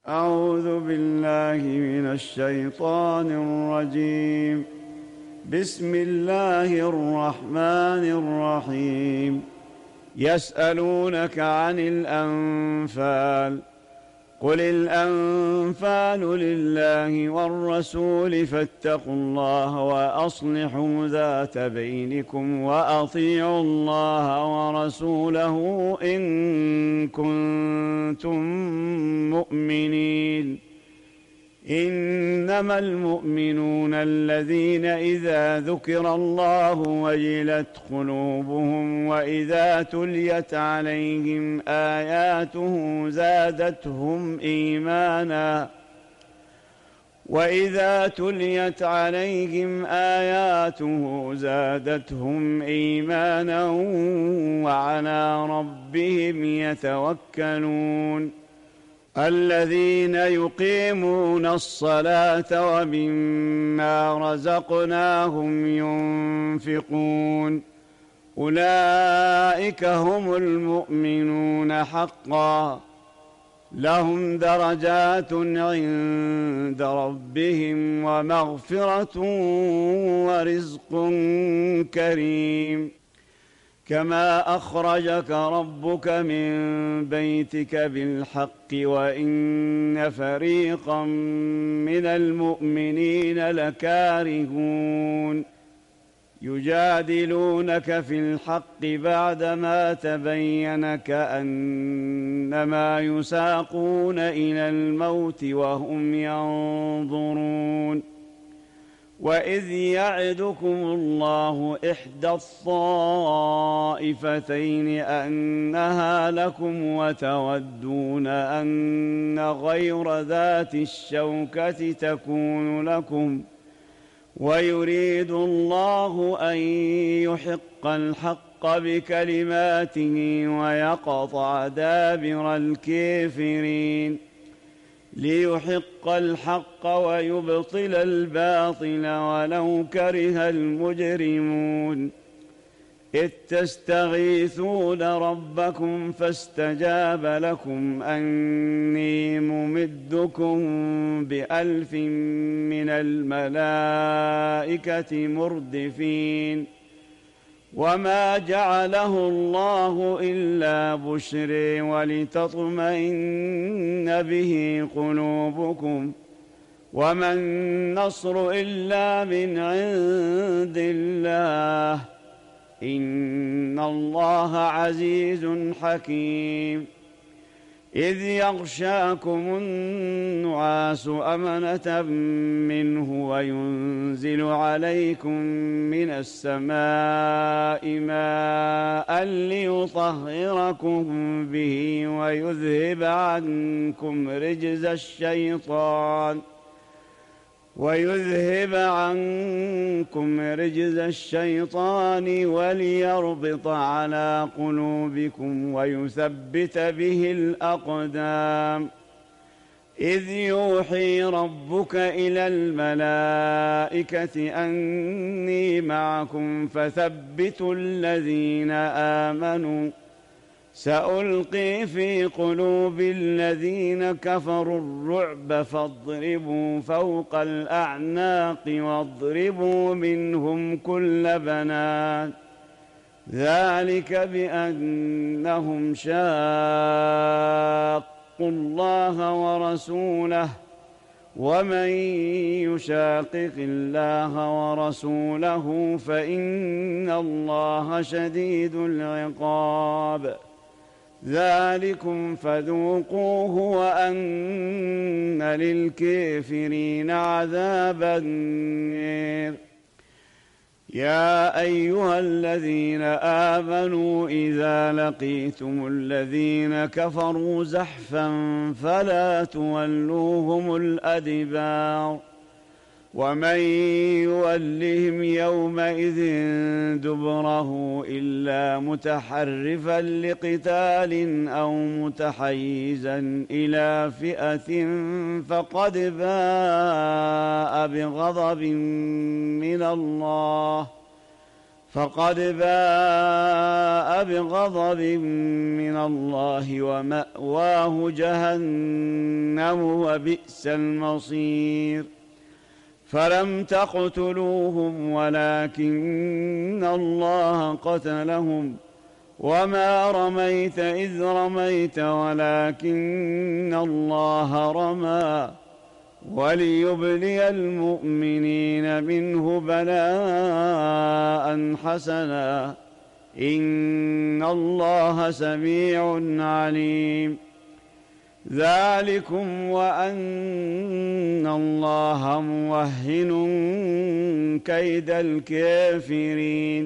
أعوذ بالله من الشيطان الرجيم. بسم الله الرحمن الرحيم. يسألونك عن الأنفال، قل الأنفال لله والرسول فاتقوا الله وأصلحوا ذات بينكم وأطيعوا الله ورسوله إن كنتم مؤمنين. إنما المؤمنون الذين إذا ذكر الله وجلت قلوبهم وإذا تليت عليهم آياته زادتهم إيمانا وعلى ربهم يتوكلون. الذين يقيمون الصلاة ومما رزقناهم ينفقون أولئك هم المؤمنون حقا، لهم درجات عند ربهم ومغفرة ورزق كريم. كما أخرجك ربك من بيتك بالحق وإن فريقا من المؤمنين لكارهون يجادلونك في الحق بعدما تبين كأنما يساقون إلى الموت وهم ينظرون. وإذ يعدكم الله إحدى الطائفتين أنها لكم وتودون أن غير ذات الشوكة تكون لكم، ويريد الله أن يحق الحق بكلماته ويقطع دابر الكافرين، ليحق الحق ويبطل الباطل ولو كره المجرمون. إذ تستغيثون ربكم فاستجاب لكم أني ممدكم ب1000 من الملائكة مردفين. وما جعله الله إلا بشرى ولتطمئن به قلوبكم، وما النصر إلا من عند الله، إن الله عزيز حكيم. إذ يغشاكم النعاس أمنة منه وينزل عليكم من السماء ماء ليطهركم به ويذهب عنكم رجز الشيطان وليربط على قلوبكم ويثبت به الأقدام. إذ يوحي ربك إلى الملائكة أني معكم فثبتوا الذين آمنوا، سألقي في قلوب الذين كفروا الرعب فاضربوا فوق الأعناق واضربوا منهم كل بنان، ذلك بأنهم شاقوا الله ورسوله، ومن يشاقق الله ورسوله فإن الله شديد العقاب. ذلكم فذوقوه وأن للكافرين عذاب النار. يا أيها الذين آمنوا إذا لقيتم الذين كفروا زحفا فلا تولوهم الأدبار، ومن يولهم يومئذ دبره إلا متحرفا لقتال أو متحيزا إلى فئة فقد باء بغضب من الله، فقد باء بغضب من الله ومأواه جهنم وبئس المصير. فلم تقتلوهم ولكن الله قتلهم وما رميت إذ رميت ولكن الله رمى وليبلي المؤمنين منه بلاء حسنا إن الله سميع عليم. ذلكم وأن الله موهن كيد الكافرين.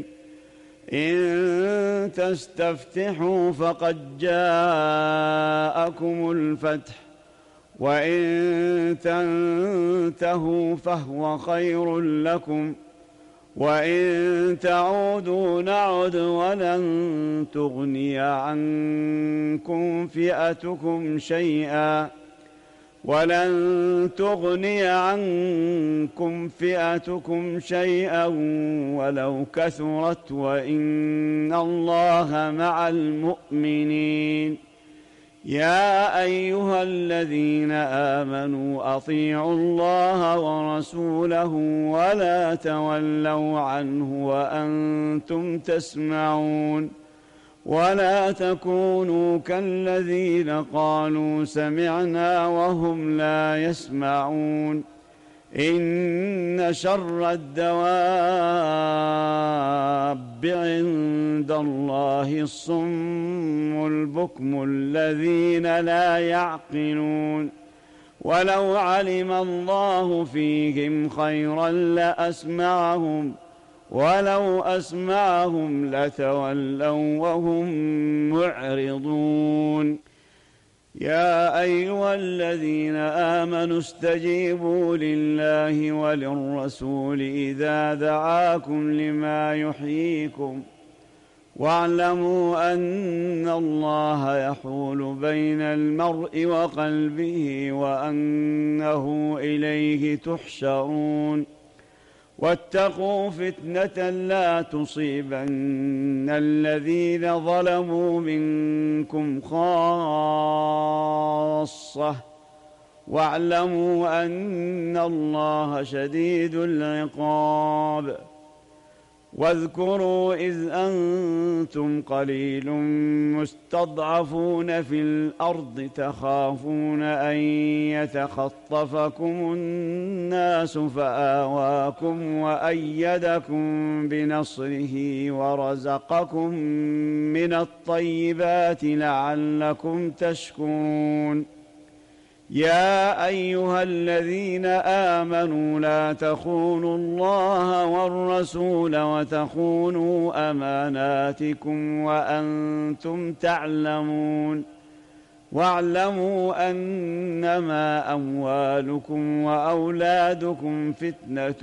إن تستفتحوا فقد جاءكم الفتح وإن تنتهوا فهو خير لكم وإن تعودوا نعد ولن تغني عنكم فئتكم شيئا ولو كثرت وإن الله مع المؤمنين. يا أيها الذين آمنوا أطيعوا الله ورسوله ولا تولوا عنه وأنتم تسمعون. ولا تكونوا كالذين قالوا سمعنا وهم لا يسمعون. إن شر الدواب عند الله الصم البكم الذين لا يعقلون. ولو علم الله فيهم خيرا لأسمعهم ولو أسمعهم لتولوا وهم معرضون. يا أيها الذين آمنوا استجيبوا لله وللرسول إذا دعاكم لما يحييكم واعلموا أن الله يحول بين المرء وقلبه وأنه إليه تحشرون. واتقوا فتنة لا تصيبن الذين ظلموا منكم خاصة واعلموا أن الله شديد العقاب. واذكروا إذ أنتم قليل مستضعفون في الأرض تخافون أن يتخطفكم الناس فآواكم وأيدكم بنصره ورزقكم من الطيبات لعلكم تشكرون. يا أيها الذين آمنوا لا تخونوا الله والرسول وتخونوا أماناتكم وأنتم تعلمون. واعلموا أنما أموالكم وأولادكم فتنة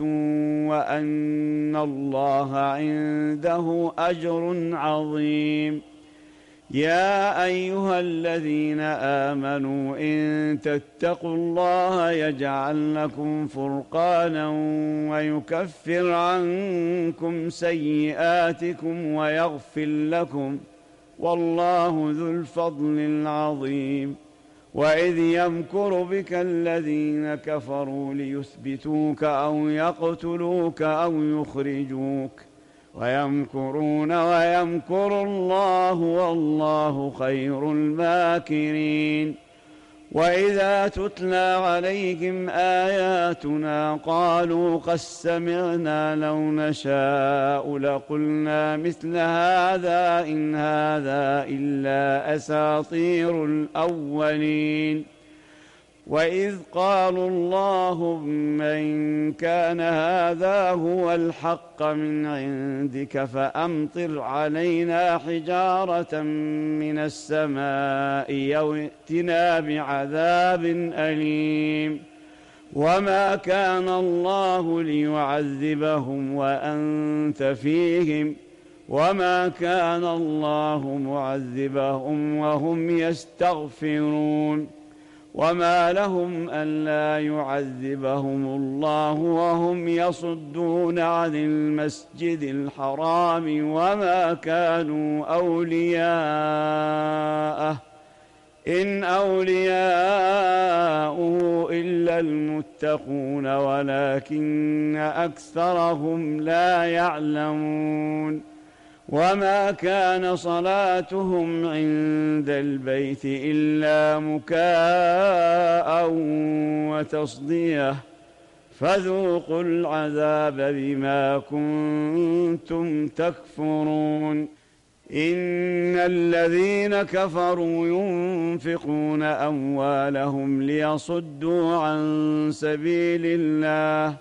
وأن الله عنده أجر عظيم. يا أيها الذين آمنوا إن تتقوا الله يجعل لكم فرقانا ويكفر عنكم سيئاتكم ويغفر لكم والله ذو الفضل العظيم. وإذ يمكر بك الذين كفروا ليثبتوك أو يقتلوك أو يخرجوك ويمكرون ويمكر الله والله خير الماكرين. وإذا تتلى عليهم آياتنا قالوا قد سمعنا لو نشاء لقلنا مثل هذا إن هذا إلا أساطير الأولين. وإذ قالوا اللهم إن كان هذا هو الحق من عندك فأمطر علينا حجارة من السماء أو ائتنا بعذاب أليم. وما كان الله ليعذبهم وأنت فيهم وما كان الله معذبهم وهم يستغفرون. وما لهم ألا يعذبهم الله وهم يصدون عن المسجد الحرام وما كانوا أولياءه إن أولياؤه إلا المتقون ولكن أكثرهم لا يعلمون وما كان صلاتهم عند البيت إلا مكاء وتصدية فذوقوا العذاب بما كنتم تكفرون إن الذين كفروا ينفقون أموالهم ليصدوا عن سبيل الله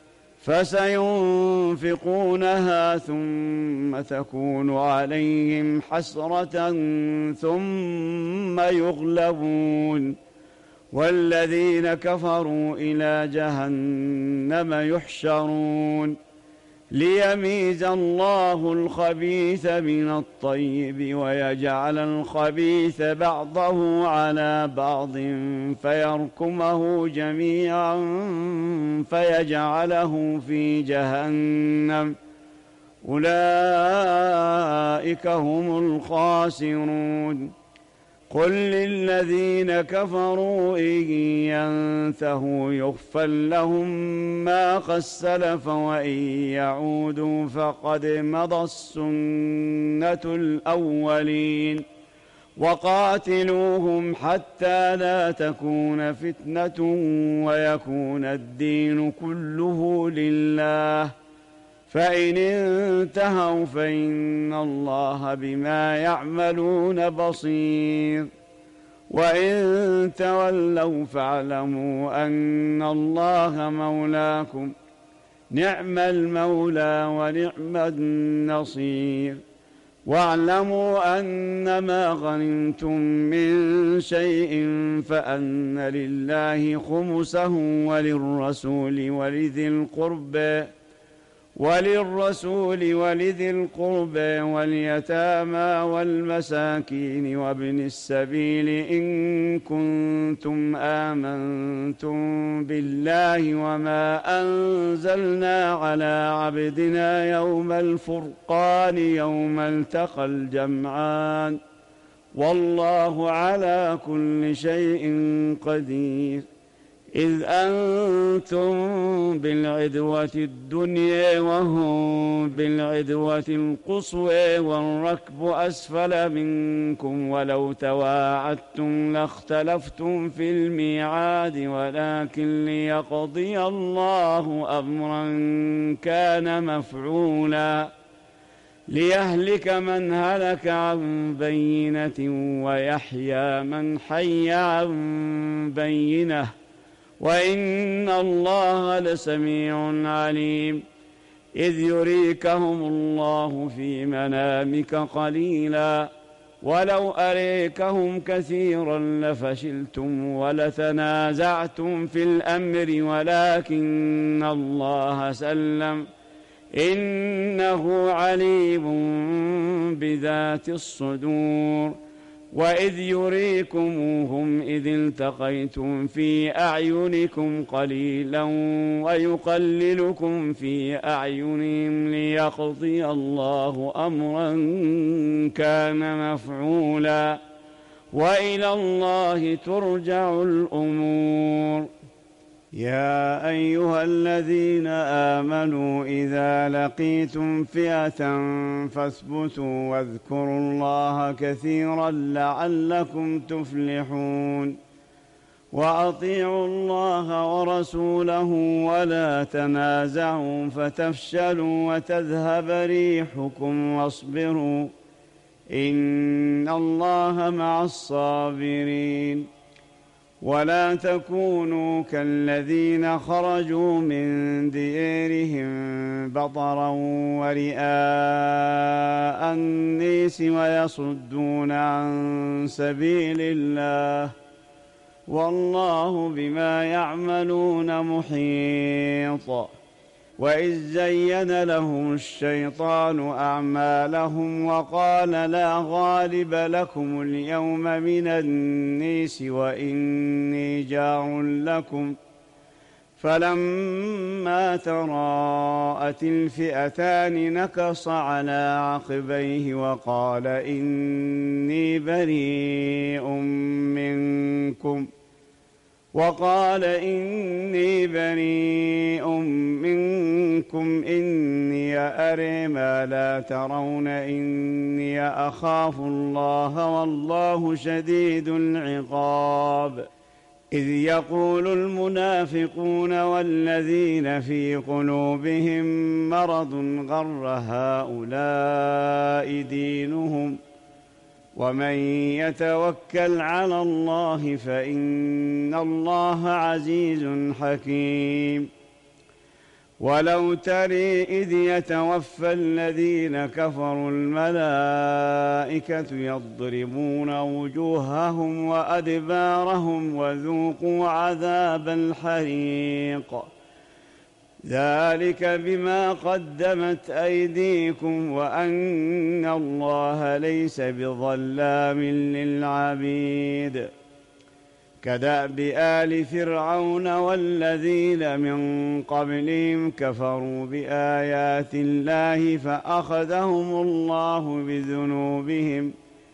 فسينفقونها ثم تكون عليهم حسرة ثم يغلبون والذين كفروا إلى جهنم يحشرون ليميز الله الخبيث من الطيب ويجعل الخبيث بعضه على بعض فيركمه جميعا فيجعله في جهنم أولئك هم الخاسرون قل للذين كفروا إن ينتهوا يغفر لهم ما قد سلف وإن يعودوا فقد مضت السنة الأولين وقاتلوهم حتى لا تكون فتنة ويكون الدين كله لله فإن انتهوا فإن الله بما يعملون بصير وإن تولوا فاعلموا أن الله مولاكم نعم المولى ونعم النصير واعلموا أنما غنمتم من شيء فأن لله خمسه وللرسول ولذي القربى واليتامى والمساكين وابن السبيل إن كنتم آمنتم بالله وما أنزلنا على عبدنا يوم الفرقان يوم التقى الجمعان والله على كل شيء قدير إذ أنتم بالعدوة الدنيا وهم بالعدوة القصوى والركب أسفل منكم ولو تواعدتم لاختلفتم في الميعاد ولكن ليقضي الله أمرا كان مفعولا ليهلك من هلك عن بينة ويحيى من حي عن بينة وإن الله لسميع عليم إذ يريكهم الله في منامك قليلا ولو أريكهم كثيرا لفشلتم ولتنازعتم في الأمر ولكن الله سلم إنه عليم بذات الصدور وإذ يريكموهم إذ التقيتم في أعينكم قليلا ويقللكم في أعينهم ليقضي الله أمرا كان مفعولا وإلى الله ترجع الأمور يا أيها الذين آمنوا إذا لقيتم فئة فاثبتوا واذكروا الله كثيرا لعلكم تفلحون وأطيعوا الله ورسوله ولا تنازعوا فتفشلوا وتذهب ريحكم واصبروا إن الله مع الصابرين ولا تكونوا كالذين خرجوا من ديارهم بطرا ورئاء الناس ويصدون عن سبيل الله والله بما يعملون محيط وإذ زين لهم الشيطان أعمالهم وقال لا غالب لكم اليوم من الناس وإني جار لكم فلما تراءت الفئتان نكص على عقبيه وقال إني بريء منكم إني أرى ما لا ترون إني أخاف الله والله شديد العقاب إذ يقول المنافقون والذين في قلوبهم مرض غر هؤلاء دينهم ومن يتوكل على الله فإن الله عزيز حكيم ولو ترى إذ يتوفى الذين كفروا الملائكة يضربون وجوههم وأدبارهم وذوقوا عذاب الحريق ذلك بما قدمت أيديكم وأن الله ليس بظلام للعبيد كدأب آل فرعون والذين من قبلهم كفروا بآيات الله فأخذهم الله بذنوبهم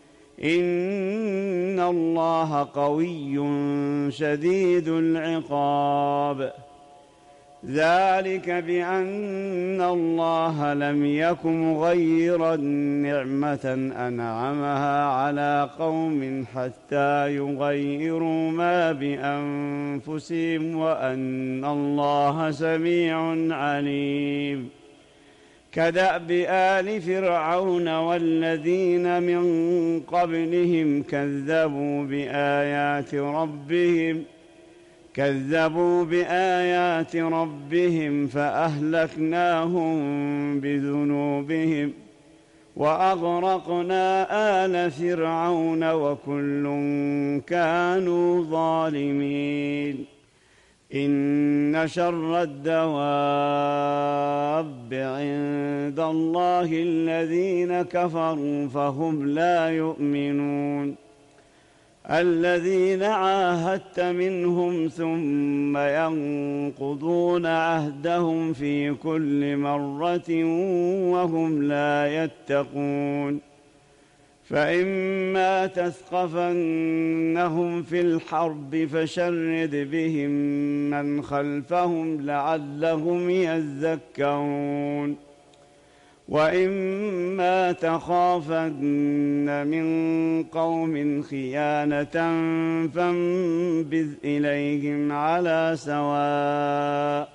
إن الله قوي شديد العقاب ذلك بأن الله لم يكن غير نعمة أنعمها على قوم حتى يغيروا ما بأنفسهم وأن الله سميع عليم كدأب آل فرعون والذين من قبلهم كذبوا بآيات ربهم فأهلكناهم بذنوبهم وأغرقنا آل فرعون وكل كانوا ظالمين إن شر الدواب عند الله الذين كفروا فهم لا يؤمنون الذين عاهدت منهم ثم ينقضون عهدهم في كل مرة وهم لا يتقون فإما تثقفنهم في الحرب فشرد بهم من خلفهم لعلهم يذكرون وإما تخافن من قوم خيانة فانبذ إليهم على سواء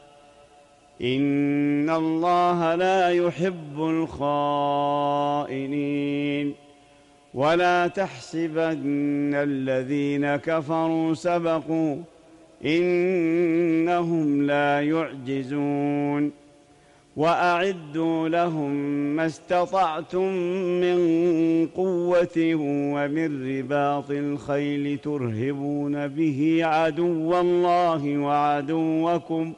إن الله لا يحب الخائنين ولا تحسبن الذين كفروا سبقوا إنهم لا يعجزون وأعدوا لهم ما استطعتم من قوة ومن رباط الخيل ترهبون به عدو الله وعدوكم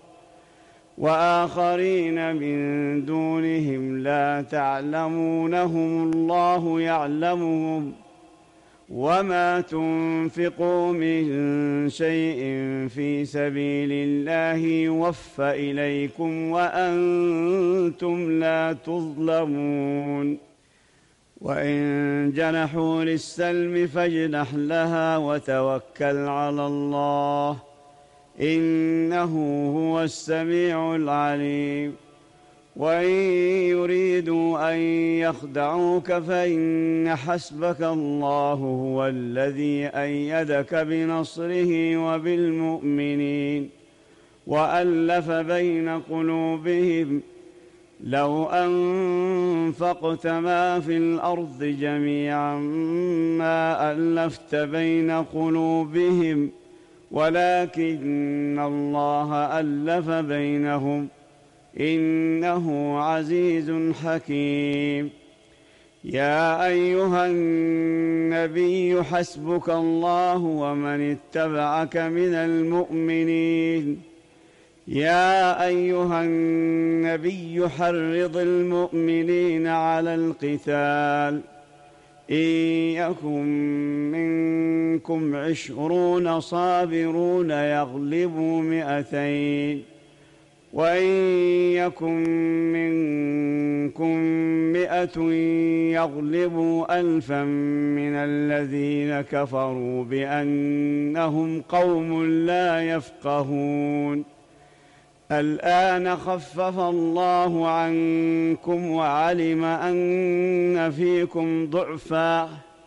وآخرين من دونهم لا تعلمونهم الله يعلمهم وما تنفقوا من شيء في سبيل الله يوفى إليكم وأنتم لا تظلمون وإن جنحوا للسلم فاجنح لها وتوكل على الله إنه هو السميع العليم وإن يريدوا أن يخدعوك فإن حسبك الله هو الذي أيدك بنصره وبالمؤمنين وألف بين قلوبهم لو أنفقت ما في الأرض جميعا ما ألفت بين قلوبهم ولكن الله ألف بينهم إنه عزيز حكيم يا أيها النبي حسبك الله ومن اتبعك من المؤمنين يا أيها النبي حرض المؤمنين على القتال، إن يكن منكم 20 صابرون يغلبوا 200، وإن يكن منكم 100 يغلبوا 1000 من الذين كفروا بأنهم قوم لا يفقهون. الآن خفف الله عنكم وعلم أن فيكم ضعفا،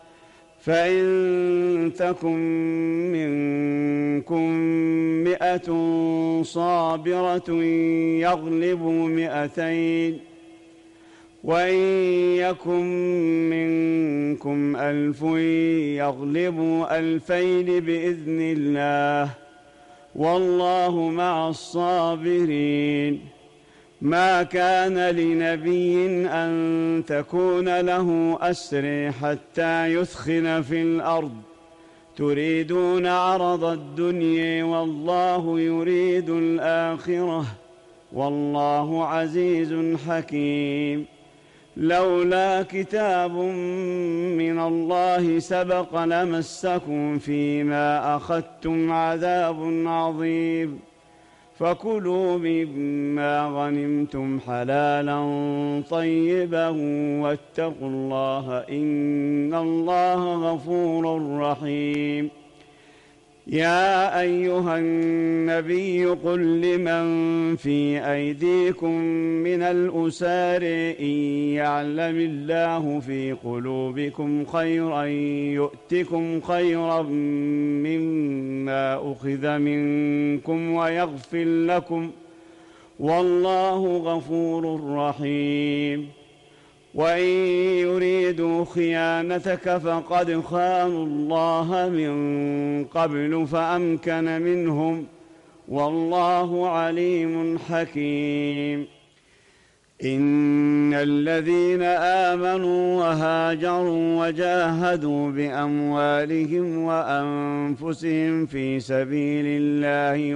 فإن تكن منكم 100 صابرة يغلبوا 200، وإن يكن منكم 1000 يغلبوا 2000 بإذن الله، والله مع الصابرين. ما كان لنبي أن تكون له أسر حتى يثخن في الأرض، تريدون عرض الدنيا والله يريد الآخرة، والله عزيز حكيم. لولا كتاب من الله سبق لمسكم فيما أخذتم عذاب عظيم، فكلوا مما غنمتم حلالا طيبا واتقوا الله إن الله غفور رحيم. يا أيها النبي قل لمن في أيديكم من الأسار إن يعلم الله في قلوبكم خيرا يؤتكم خيرا مما أخذ منكم ويغفر لكم، والله غفور رحيم. وإن يريدوا خيانتك فقد خانوا الله من قبل فأمكن منهم، والله عليم حكيم. إن الذين آمنوا وهاجروا وجاهدوا بأموالهم وأنفسهم في سبيل الله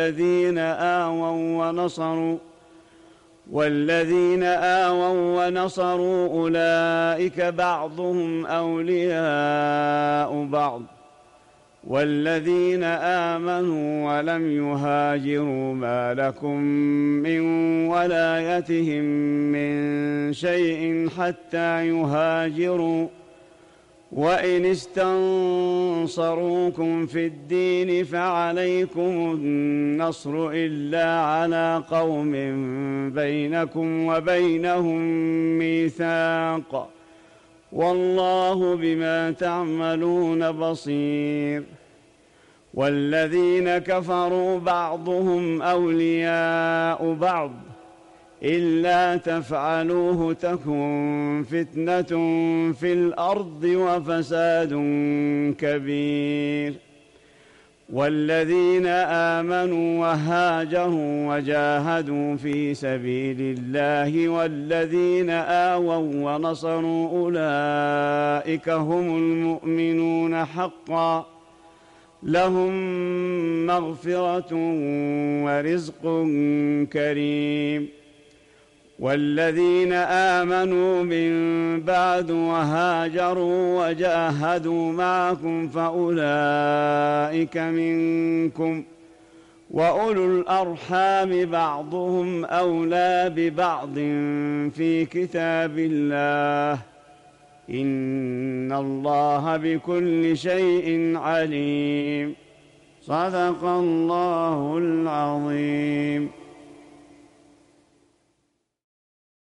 والذين آووا ونصروا أولئك بعضهم أولياء بعض، والذين آمنوا ولم يهاجروا ما لكم من ولايتهم من شيء حتى يهاجروا، وإن استنصروكم في الدين فعليكم النصر إلا على قوم بينكم وبينهم ميثاق، والله بما تعملون بصير. والذين كفروا بعضهم أولياء بعض إلا تفعلوه تكن فتنة في الأرض وفساد كبير. والذين آمنوا وهاجروا وجاهدوا في سبيل الله والذين آووا ونصروا أولئك هم المؤمنون حقا، لهم مغفرة ورزق كريم. والذين آمنوا من بعد وهاجروا وجاهدوا معكم فأولئك منكم، وأولو الأرحام بعضهم أولى ببعض في كتاب الله، إن الله بكل شيء عليم. صدق الله العظيم.